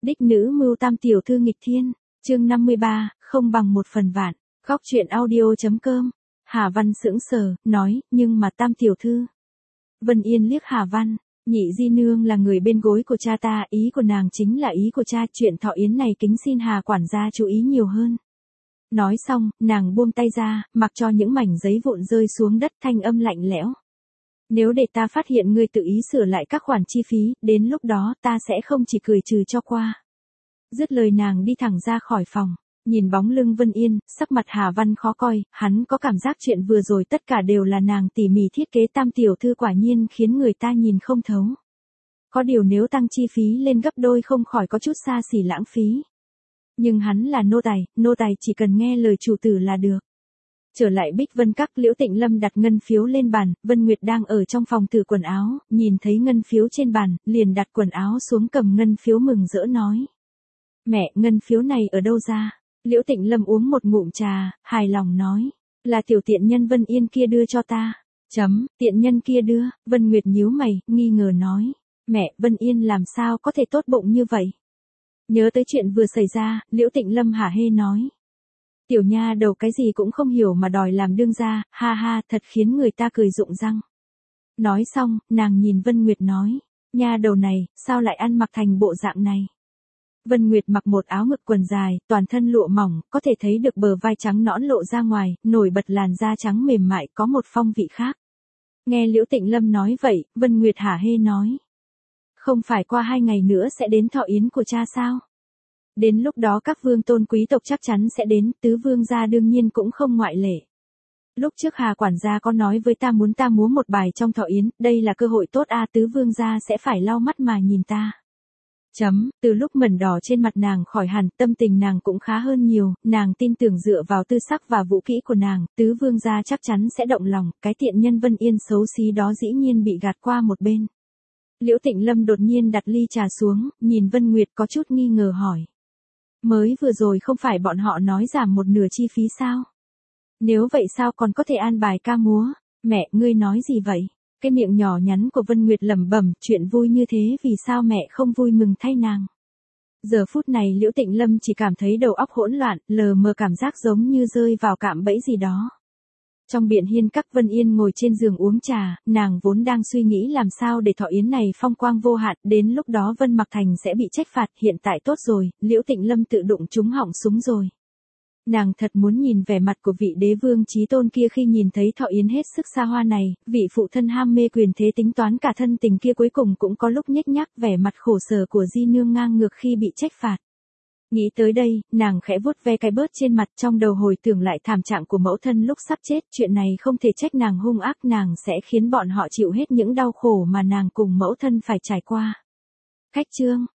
Đích nữ mưu tam tiểu thư nghịch thiên, chương 53, không bằng một phần vạn, góc truyện audio.com. Hà Văn sững sờ, nói, nhưng mà tam tiểu thư. Vân Yên liếc Hà Văn, nhị di nương là người bên gối của cha ta, ý của nàng chính là ý của cha, chuyện thọ yến này kính xin Hà quản gia chú ý nhiều hơn. Nói xong, nàng buông tay ra, mặc cho những mảnh giấy vụn rơi xuống đất, thanh âm lạnh lẽo. Nếu để ta phát hiện ngươi tự ý sửa lại các khoản chi phí, đến lúc đó ta sẽ không chỉ cười trừ cho qua. Dứt lời nàng đi thẳng ra khỏi phòng, nhìn bóng lưng Vân Yên, sắc mặt Hà Văn khó coi, hắn có cảm giác chuyện vừa rồi tất cả đều là nàng tỉ mỉ thiết kế, tam tiểu thư quả nhiên khiến người ta nhìn không thấu. Có điều nếu tăng chi phí lên gấp đôi không khỏi có chút xa xỉ lãng phí. Nhưng hắn là nô tài chỉ cần nghe lời chủ tử là được. Trở lại Bích Vân Các, Liễu Tịnh Lâm đặt ngân phiếu lên bàn, Vân Nguyệt đang ở trong phòng thử quần áo, nhìn thấy ngân phiếu trên bàn, liền đặt quần áo xuống cầm ngân phiếu mừng rỡ nói. Mẹ, ngân phiếu này ở đâu ra? Liễu Tịnh Lâm uống một ngụm trà, hài lòng nói. Là tiểu tiện nhân Vân Yên kia đưa cho ta. Tiện nhân kia đưa, Vân Nguyệt nhíu mày, nghi ngờ nói. Mẹ, Vân Yên làm sao có thể tốt bụng như vậy? Nhớ tới chuyện vừa xảy ra, Liễu Tịnh Lâm hả hê nói. Tiểu nha đầu cái gì cũng không hiểu mà đòi làm đương gia, ha ha, thật khiến người ta cười rụng răng. Nói xong, nàng nhìn Vân Nguyệt nói, nha đầu này, sao lại ăn mặc thành bộ dạng này? Vân Nguyệt mặc một áo ngực quần dài, toàn thân lụa mỏng, có thể thấy được bờ vai trắng nõn lộ ra ngoài, nổi bật làn da trắng mềm mại, có một phong vị khác. Nghe Liễu Tịnh Lâm nói vậy, Vân Nguyệt hả hê nói. Không phải qua 2 ngày nữa sẽ đến thọ yến của cha sao? Đến lúc đó các vương tôn quý tộc chắc chắn sẽ đến, tứ vương gia đương nhiên cũng không ngoại lệ. Lúc trước Hà quản gia có nói với ta muốn ta múa một bài trong thọ yến, đây là cơ hội tốt a, tứ vương gia sẽ phải lau mắt mà nhìn ta. Từ lúc mẩn đỏ trên mặt nàng khỏi hẳn, tâm tình nàng cũng khá hơn nhiều, nàng tin tưởng dựa vào tư sắc và vũ kỹ của nàng, tứ vương gia chắc chắn sẽ động lòng, cái tiện nhân Vân Yên xấu xí đó dĩ nhiên bị gạt qua một bên. Liễu Tịnh Lâm đột nhiên đặt ly trà xuống, nhìn Vân Nguyệt có chút nghi ngờ hỏi. Mới vừa rồi không phải bọn họ nói giảm một nửa chi phí sao? Nếu vậy sao còn có thể an bài ca múa? Mẹ, ngươi nói gì vậy? Cái miệng nhỏ nhắn của Vân Nguyệt lẩm bẩm, chuyện vui như thế vì sao mẹ không vui mừng thay nàng? Giờ phút này Liễu Tịnh Lâm chỉ cảm thấy đầu óc hỗn loạn, lờ mờ cảm giác giống như rơi vào cạm bẫy gì đó. Trong Biện Hiên Các, Vân Yên ngồi trên giường uống trà, nàng vốn đang suy nghĩ làm sao để thọ yến này phong quang vô hạn, đến lúc đó Vân Mặc Thành sẽ bị trách phạt, hiện tại tốt rồi, Liễu Tịnh Lâm tự đụng trúng họng súng rồi. Nàng thật muốn nhìn vẻ mặt của vị đế vương chí tôn kia khi nhìn thấy thọ yến hết sức xa hoa này, vị phụ thân ham mê quyền thế tính toán cả thân tình kia cuối cùng cũng có lúc nhếch nhác vẻ mặt khổ sở của di nương ngang ngược khi bị trách phạt. Nghĩ tới đây, nàng khẽ vuốt ve cái bớt trên mặt, trong đầu hồi tưởng lại thảm trạng của mẫu thân lúc sắp chết, chuyện này không thể trách nàng hung ác, nàng sẽ khiến bọn họ chịu hết những đau khổ mà nàng cùng mẫu thân phải trải qua. Khách chương